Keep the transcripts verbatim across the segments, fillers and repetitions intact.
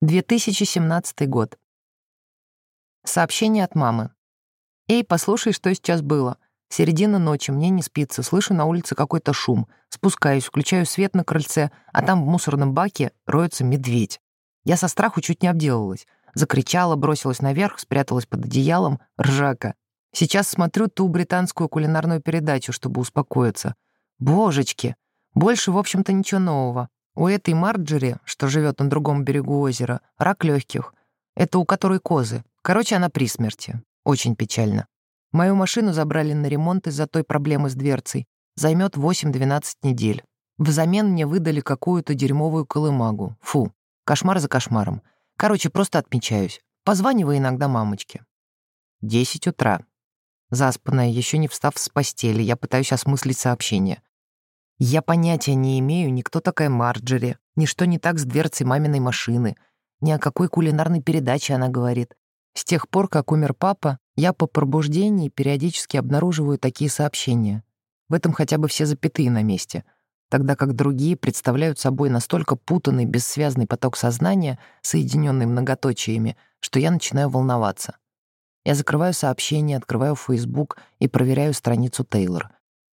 две тысячи семнадцатый год. Сообщение от мамы. «Эй, послушай, что сейчас было. Середина ночи, мне не спится, слышу на улице какой-то шум. Спускаюсь, включаю свет на крыльце, а там в мусорном баке роется медведь. Я со страху чуть не обделалась. Закричала, бросилась наверх, спряталась под одеялом. Ржака. Сейчас смотрю ту британскую кулинарную передачу, чтобы успокоиться. Божечки! Больше, в общем-то, ничего нового. У этой Марджери, что живет на другом берегу озера, рак легких. Это у которой козы. Короче, она при смерти. Очень печально. Мою машину забрали на ремонт из-за той проблемы с дверцей. Займет восемь-двенадцать недель. Взамен мне выдали какую-то дерьмовую колымагу. Фу, кошмар за кошмаром. Короче, просто отмечаюсь. Позваниваю иногда мамочке. Десять утра. Заспанная, еще не встав с постели, я пытаюсь осмыслить сообщение. Я понятия не имею, ни кто такая Марджери, ни что не так с дверцей маминой машины, ни о какой кулинарной передаче она говорит. С тех пор, как умер папа, я по пробуждении периодически обнаруживаю такие сообщения. В этом хотя бы все запятые на месте, тогда как другие представляют собой настолько путанный, бессвязный поток сознания, соединенный многоточиями, что я начинаю волноваться. Я закрываю сообщение, открываю Facebook и проверяю страницу Тейлор.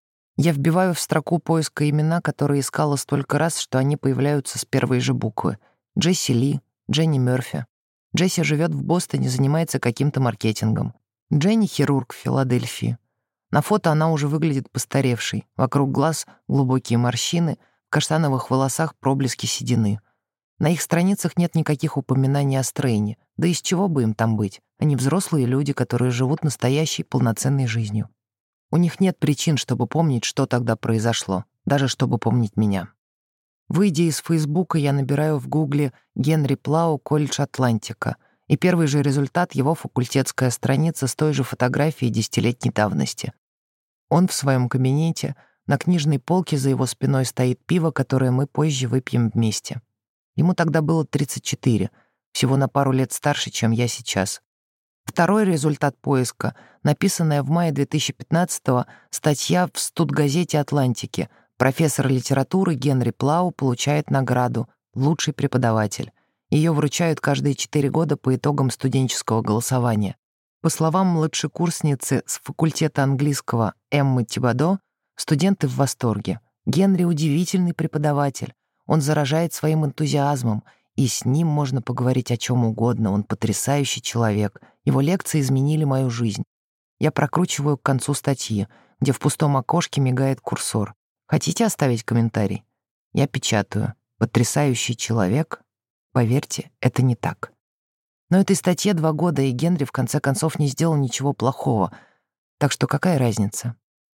Я вбиваю в строку поиска имена, которые искала столько раз, что они появляются с первой же буквы. Джесси Ли, Дженни Мёрфи. Джесси живет в Бостоне, занимается каким-то маркетингом. Дженни — хирург в Филадельфии. На фото она уже выглядит постаревшей. Вокруг глаз глубокие морщины, в каштановых волосах проблески седины. На их страницах нет никаких упоминаний о Стрейне. Да из чего бы им там быть? Они взрослые люди, которые живут настоящей полноценной жизнью. У них нет причин, чтобы помнить, что тогда произошло, даже чтобы помнить меня. Выйдя из Фейсбука, я набираю в Гугле «Генри Плау, колледж Атлантика», и первый же результат — его факультетская страница с той же фотографией десятилетней давности. Он в своем кабинете, на книжной полке за его спиной стоит пиво, которое мы позже выпьем вместе. Ему тогда было тридцать четыре, всего на пару лет старше, чем я сейчас. Второй результат поиска — написанная в мае две тысячи пятнадцатого статья в студгазете «Атлантики». Профессор литературы Генри Плау получает награду «Лучший преподаватель». Ее вручают каждые четыре года по итогам студенческого голосования. По словам младшекурсницы с факультета английского Эммы Тибадо, студенты в восторге. Генри — удивительный преподаватель. Он заражает своим энтузиазмом, и с ним можно поговорить о чем угодно. Он потрясающий человек. Его лекции изменили мою жизнь. Я прокручиваю к концу статьи, где в пустом окошке мигает курсор. Хотите оставить комментарий? Я печатаю. Потрясающий человек. Поверьте, это не так. Но этой статье два года, и Генри в конце концов не сделал ничего плохого. Так что какая разница?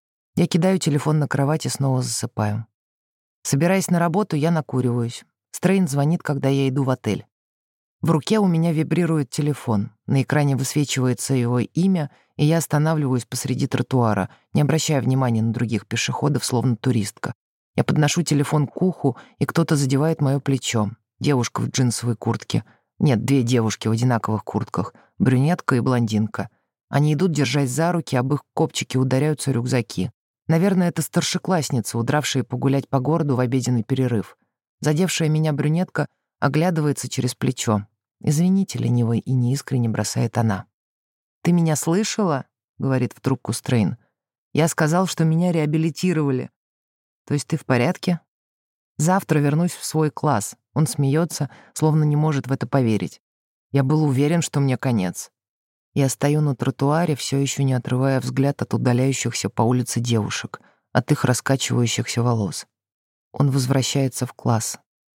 Я кидаю телефон на кровать и снова засыпаю. Собираясь на работу, я накуриваюсь. Стрейн звонит, когда я иду в отель. В руке у меня вибрирует телефон. На экране высвечивается его имя, и я останавливаюсь посреди тротуара, не обращая внимания на других пешеходов, словно туристка. Я подношу телефон к уху, и кто-то задевает мое плечо. Девушка в джинсовой куртке. Нет, две девушки в одинаковых куртках. Брюнетка и блондинка. Они идут, держась за руки, об их копчики ударяются рюкзаки. Наверное, это старшеклассницы, удравшие погулять по городу в обеденный перерыв. Задевшая меня брюнетка оглядывается через плечо. «Извините, ленивой и неискренне бросает она». «Ты меня слышала?» — говорит в трубку Стрейн. «Я сказал, что меня реабилитировали». «То есть ты в порядке?» «Завтра вернусь в свой класс». Он смеется, словно не может в это поверить. Я был уверен, что мне конец. Я стою на тротуаре, все еще не отрывая взгляд от удаляющихся по улице девушек, от их раскачивающихся волос. Он возвращается в класс.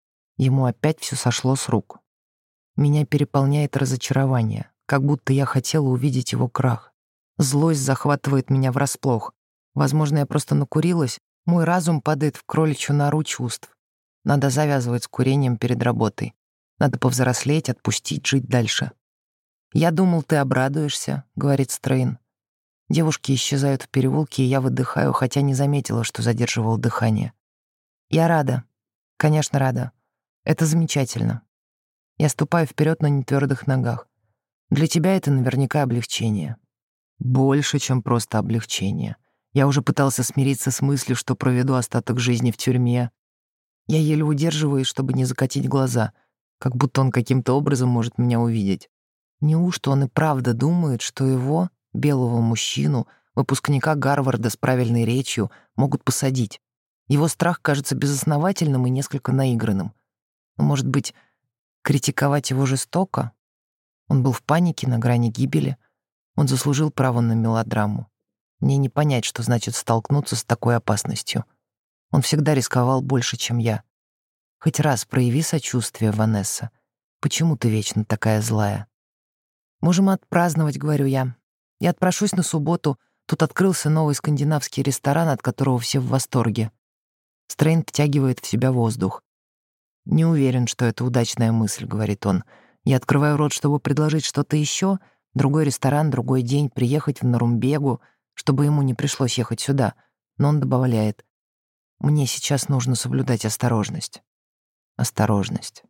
Ему опять все сошло с рук. Меня переполняет разочарование, как будто я хотела увидеть его крах. Злость захватывает меня врасплох. Возможно, я просто накурилась. Мой разум падает в кроличью нору чувств. Надо завязывать с курением перед работой. Надо повзрослеть, отпустить, жить дальше. «Я думал, ты обрадуешься», — говорит Стрейн. Девушки исчезают в переулке, и я выдыхаю, хотя не заметила, что задерживал дыхание. «Я рада. Конечно, рада. Это замечательно. Я ступаю вперед на нетвердых ногах. Для тебя это наверняка облегчение. Больше, чем просто облегчение. Я уже пытался смириться с мыслью, что проведу остаток жизни в тюрьме. Я еле удерживаюсь, чтобы не закатить глаза. как будто он каким-то образом может меня увидеть. Неужто он и правда думает, что его, белого мужчину, выпускника Гарварда с правильной речью, могут посадить? Его страх кажется безосновательным и несколько наигранным. Но, может быть, критиковать его жестоко? Он был в панике, на грани гибели. Он заслужил право на мелодраму. Мне не понять, что значит столкнуться с такой опасностью. Он всегда рисковал больше, чем я. Хоть раз прояви сочувствие, Ванесса. Почему ты вечно такая злая? Можем отпраздновать, говорю я. Я отпрошусь на субботу. Тут открылся новый скандинавский ресторан, от которого все в восторге. Стрейн втягивает в себя воздух. «Не уверен, что это удачная мысль», — говорит он. Я открываю рот, чтобы предложить что-то еще. Другой ресторан, другой день, приехать в Нарумбегу, чтобы ему не пришлось ехать сюда. Но он добавляет: «Мне сейчас нужно соблюдать осторожность». Осторожность.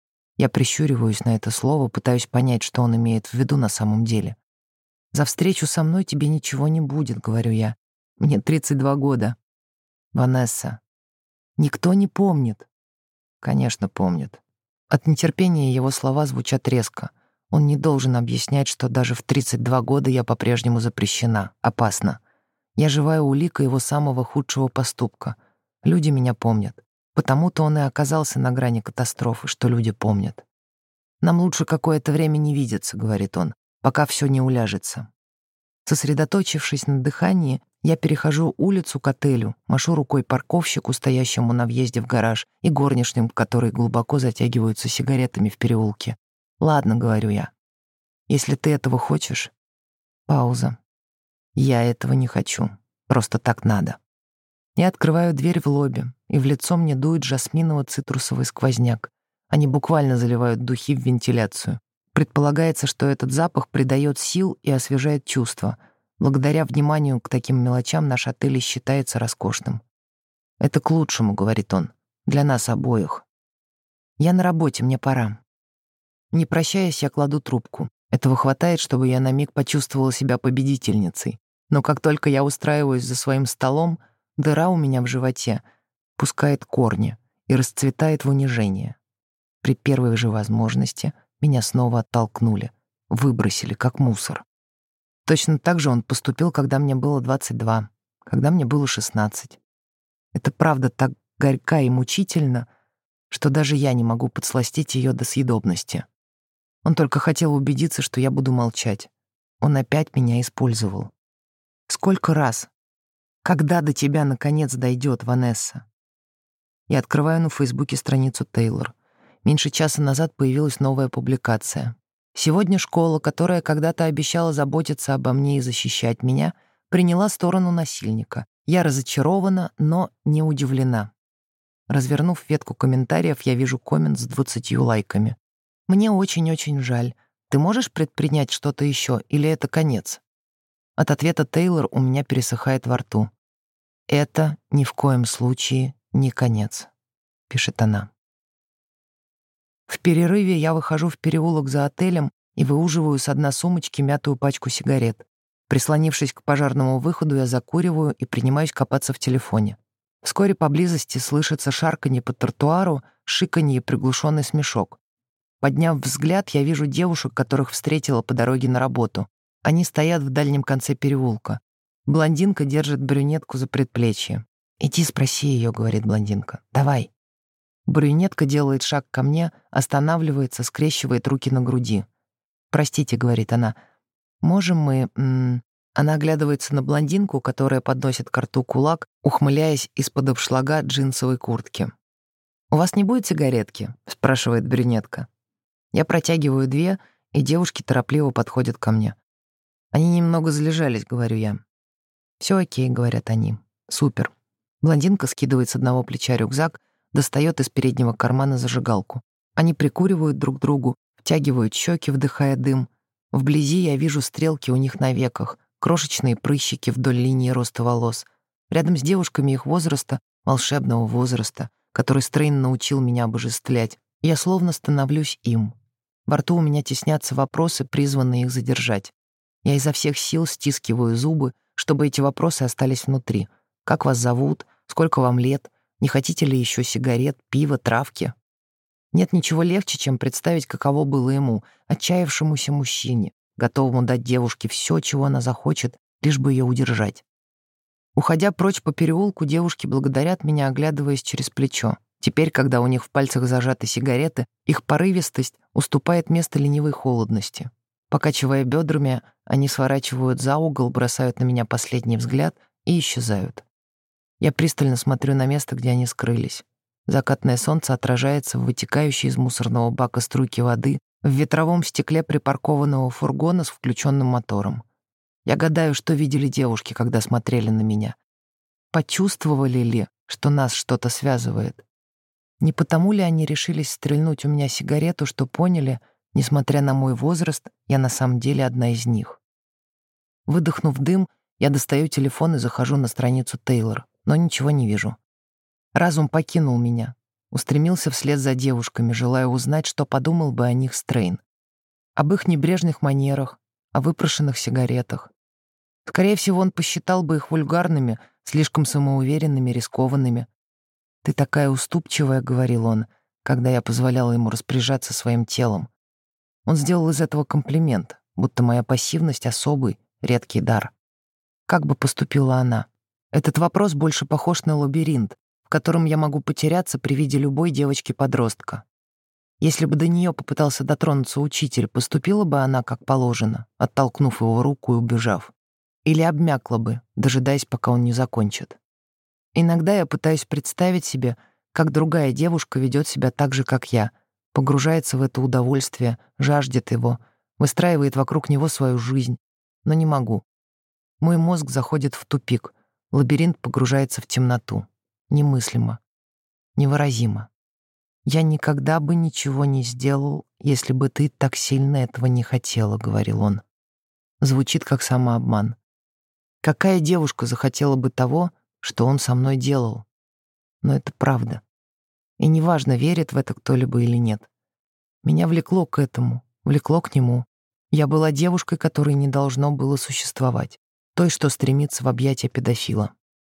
Я прищуриваюсь на это слово, пытаюсь понять, что он имеет в виду на самом деле. «За встречу со мной тебе ничего не будет», — говорю я. «Мне тридцать два года». «Ванесса, никто не помнит». «Конечно, помнит». От нетерпения его слова звучат резко. Он не должен объяснять, что даже в тридцать два года я по-прежнему запрещена, опасна. Я живая улика его самого худшего поступка. Люди меня помнят. Потому-то он и оказался на грани катастрофы, что люди помнят. «Нам лучше какое-то время не видеться», — говорит он, «пока все не уляжется». Сосредоточившись на дыхании, я перехожу улицу к отелю, машу рукой парковщику, стоящему на въезде в гараж, и горничным, которые глубоко затягиваются сигаретами в переулке. «Ладно», — говорю я, «если ты этого хочешь». Пауза. «Я этого не хочу. Просто так надо». Я открываю дверь в лобби, и в лицо мне дует жасминово-цитрусовый сквозняк. Они буквально заливают духи в вентиляцию. Предполагается, что этот запах придает сил и освежает чувства. Благодаря вниманию к таким мелочам наш отель считается роскошным. «Это к лучшему», — говорит он, — «для нас обоих». «Я на работе, мне пора». Не прощаясь, я кладу трубку. Этого хватает, чтобы я на миг почувствовала себя победительницей. Но как только я устраиваюсь за своим столом, дыра у меня в животе пускает корни и расцветает в унижение. При первой же возможности меня снова оттолкнули, выбросили, как мусор. Точно так же он поступил, когда мне было двадцать два, когда мне было шестнадцать. Это правда так горька и мучительно, что даже я не могу подсластить ее до съедобности. Он только хотел убедиться, что я буду молчать. Он опять меня использовал. Сколько раз? Когда до тебя, наконец, дойдет, Ванесса? Я открываю на Фейсбуке страницу Тейлор. Меньше часа назад появилась новая публикация. Сегодня школа, которая когда-то обещала заботиться обо мне и защищать меня, приняла сторону насильника. Я разочарована, но не удивлена. Развернув ветку комментариев, я вижу коммент с двадцатью лайками. «Мне очень-очень жаль. Ты можешь предпринять что-то еще, или это конец?» От ответа Тейлор у меня пересыхает во рту. «Это ни в коем случае не конец», — пишет она. В перерыве я выхожу в переулок за отелем и выуживаю с дна сумочки мятую пачку сигарет. Прислонившись к пожарному выходу, я закуриваю и принимаюсь копаться в телефоне. Вскоре поблизости слышится шарканье по тротуару, шиканье и приглушенный смешок. Подняв взгляд, я вижу девушек, которых встретила по дороге на работу. Они стоят в дальнем конце переулка. Блондинка держит брюнетку за предплечье. «Иди спроси ее», — говорит блондинка. «Давай». Брюнетка делает шаг ко мне, останавливается, скрещивает руки на груди. «Простите», — говорит она, — «можем мы...» м-м...» Она оглядывается на блондинку, которая подносит к рту кулак, ухмыляясь из-под обшлага джинсовой куртки. «У вас не будет сигаретки?» — спрашивает брюнетка. Я протягиваю две, и девушки торопливо подходят ко мне. «Они немного залежались», — говорю я. «Все окей», — говорят они. «Супер». Блондинка скидывает с одного плеча рюкзак, достает из переднего кармана зажигалку. Они прикуривают друг другу, втягивают щеки, вдыхая дым. Вблизи я вижу стрелки у них на веках, крошечные прыщики вдоль линии роста волос. Рядом с девушками их возраста, волшебного возраста, который Стрейн научил меня обожествлять, я словно становлюсь им. Во рту у меня теснятся вопросы, призванные их задержать. Я изо всех сил стискиваю зубы, чтобы эти вопросы остались внутри. Как вас зовут? Сколько вам лет? Не хотите ли еще сигарет, пива, травки? Нет ничего легче, чем представить, каково было ему, отчаявшемуся мужчине, готовому дать девушке все, чего она захочет, лишь бы ее удержать. Уходя прочь по переулку, девушки благодарят меня, оглядываясь через плечо. Теперь, когда у них в пальцах зажаты сигареты, их порывистость уступает место ленивой холодности. Покачивая бедрами, они сворачивают за угол, бросают на меня последний взгляд и исчезают. Я пристально смотрю на место, где они скрылись. Закатное солнце отражается в вытекающей из мусорного бака струйке воды, в ветровом стекле припаркованного фургона с включенным мотором. Я гадаю, что видели девушки, когда смотрели на меня. Почувствовали ли, что нас что-то связывает? Не потому ли они решились стрельнуть у меня сигарету, что поняли, несмотря на мой возраст, я на самом деле одна из них? Выдохнув дым, я достаю телефон и захожу на страницу Тейлор, но ничего не вижу. Разум покинул меня, устремился вслед за девушками, желая узнать, что подумал бы о них Стрейн. Об их небрежных манерах, о выпрошенных сигаретах. Скорее всего, он посчитал бы их вульгарными, слишком самоуверенными, рискованными. «Ты такая уступчивая», — говорил он, когда я позволяла ему распоряжаться своим телом. Он сделал из этого комплимент, будто моя пассивность — особый, редкий дар. Как бы поступила она? Этот вопрос больше похож на лабиринт, в котором я могу потеряться при виде любой девочки-подростка. Если бы до нее попытался дотронуться учитель, поступила бы она как положено, оттолкнув его руку и убежав? Или обмякла бы, дожидаясь, пока он не закончит? Иногда я пытаюсь представить себе, как другая девушка ведет себя так же, как я, погружается в это удовольствие, жаждет его, выстраивает вокруг него свою жизнь, но не могу. Мой мозг заходит в тупик, лабиринт погружается в темноту. Немыслимо, невыразимо. «Я никогда бы ничего не сделал, если бы ты так сильно этого не хотела», — говорил он. Звучит как самообман. Какая девушка захотела бы того, что он со мной делал? Но это правда. И неважно, верит в это кто-либо или нет. Меня влекло к этому, влекло к нему. Я была девушкой, которой не должно было существовать, той, что стремится в объятия педофила.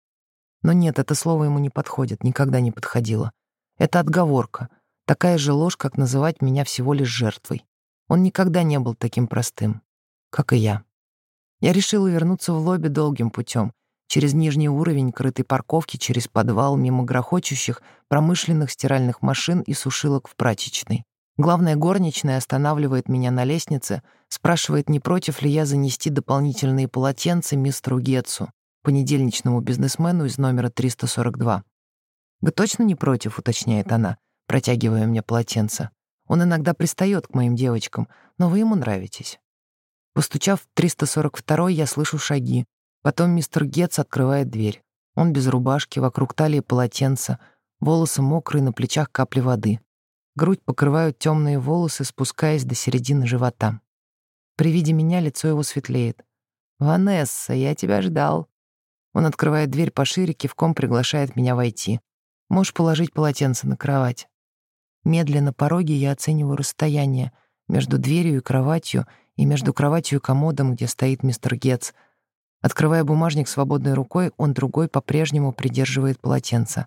Но нет, это слово ему не подходит, никогда не подходило. Это отговорка, такая же ложь, как называть меня всего лишь жертвой. Он никогда не был таким простым, как и я. Я решила вернуться в лобби долгим путем, через нижний уровень крытой парковки, через подвал, мимо грохочущих промышленных стиральных машин и сушилок в прачечной. Главная горничная останавливает меня на лестнице, спрашивает, не против ли я занести дополнительные полотенца мистеру Гетцу, понедельничному бизнесмену из номера триста сорок два. «Вы точно не против?» — уточняет она, протягивая мне полотенце. «Он иногда пристает к моим девочкам, но вы ему нравитесь». Постучав в триста сорок два, я слышу шаги. Потом мистер Гетц открывает дверь. Он без рубашки, вокруг талии полотенца, волосы мокрые, на плечах капли воды. Грудь покрывают темные волосы, спускаясь до середины живота. При виде меня лицо его светлеет. «Ванесса, я тебя ждал». Он открывает дверь пошире, кивком приглашает меня войти. «Можешь положить полотенце на кровать». Медленно по пороге я оцениваю расстояние между дверью и кроватью, и между кроватью и комодом, где стоит мистер Гетц. Открывая бумажник свободной рукой, он другой по-прежнему придерживает полотенце.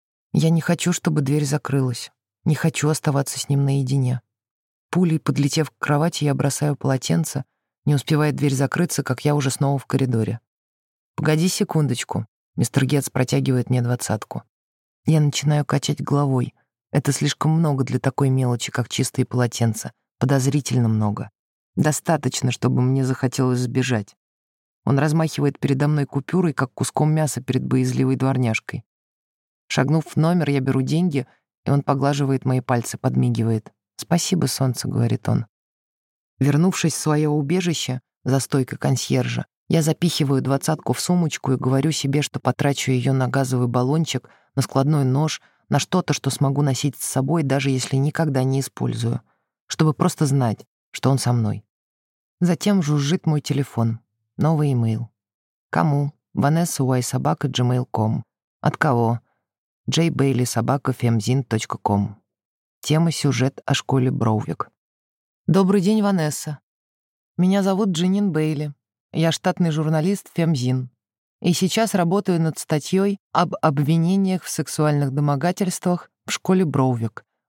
Я не хочу, чтобы дверь закрылась. Не хочу оставаться с ним наедине. Пулей, подлетев к кровати, я бросаю полотенце, не успевает дверь закрыться, как я уже снова в коридоре. «Погоди секундочку», — мистер Гетц протягивает мне двадцатку. Я начинаю качать головой. Это слишком много для такой мелочи, как чистые полотенца. Подозрительно много. Достаточно, чтобы мне захотелось сбежать. Он размахивает передо мной купюрой, как куском мяса перед боязливой дворняжкой. Шагнув в номер, я беру деньги, и он поглаживает мои пальцы, подмигивает. «Спасибо, солнце», — говорит он. Вернувшись в свое убежище, за стойкой консьержа, я запихиваю двадцатку в сумочку и говорю себе, что потрачу ее на газовый баллончик, на складной нож, на что-то, что смогу носить с собой, даже если никогда не использую, чтобы просто знать, что он со мной. Затем жужжит мой телефон. Новый имейл. Кому? Ванесса Уай собака джимейл точка ком. От кого? джей бейли собака фемзин точка ком. Тема сюжет о школе Броувик. Добрый день, Ванесса. Меня зовут Дженнин Бейли. Я штатный журналист Фемзин. И сейчас работаю над статьей об обвинениях в сексуальных домогательствах в школе Броувик.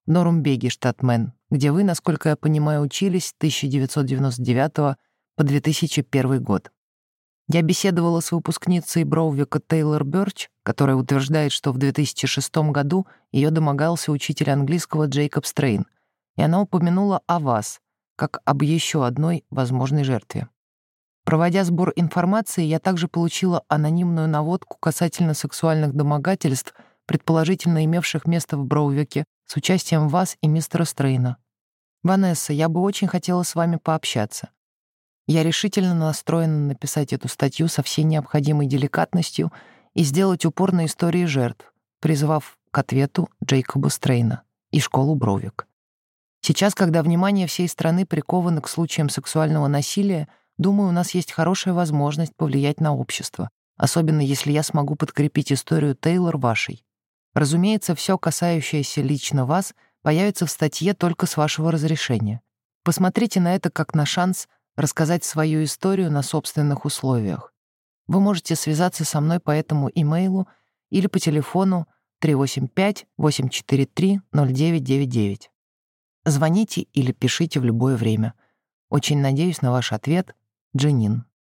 в Норумбеге, штат Мэн, где вы, насколько я понимаю, учились с тысяча девятьсот девяносто девятого по две тысячи первый год. Я беседовала с выпускницей Броувика Тейлор Бёрч, которая утверждает, что в две тысячи шестом году ее домогался учитель английского Джейкоб Стрейн, и она упомянула о вас, как об еще одной возможной жертве. Проводя сбор информации, я также получила анонимную наводку касательно сексуальных домогательств, предположительно имевших место в Броувике, с участием вас и мистера Стрейна. Ванесса, я бы очень хотела с вами пообщаться. Я решительно настроена написать эту статью со всей необходимой деликатностью и сделать упор на истории жертв, призвав к ответу Джейкоба Стрейна и школу Броувик. Сейчас, когда внимание всей страны приковано к случаям сексуального насилия, думаю, у нас есть хорошая возможность повлиять на общество, особенно если я смогу подкрепить историю Тейлор вашей. Разумеется, все, касающееся лично вас, появится в статье только с вашего разрешения. Посмотрите на это как на шанс рассказать свою историю на собственных условиях. Вы можете связаться со мной по этому имейлу или по телефону три восемь пять восемь четыре три ноль девять девять девять. Звоните или пишите в любое время. Очень надеюсь на ваш ответ. Дженнин.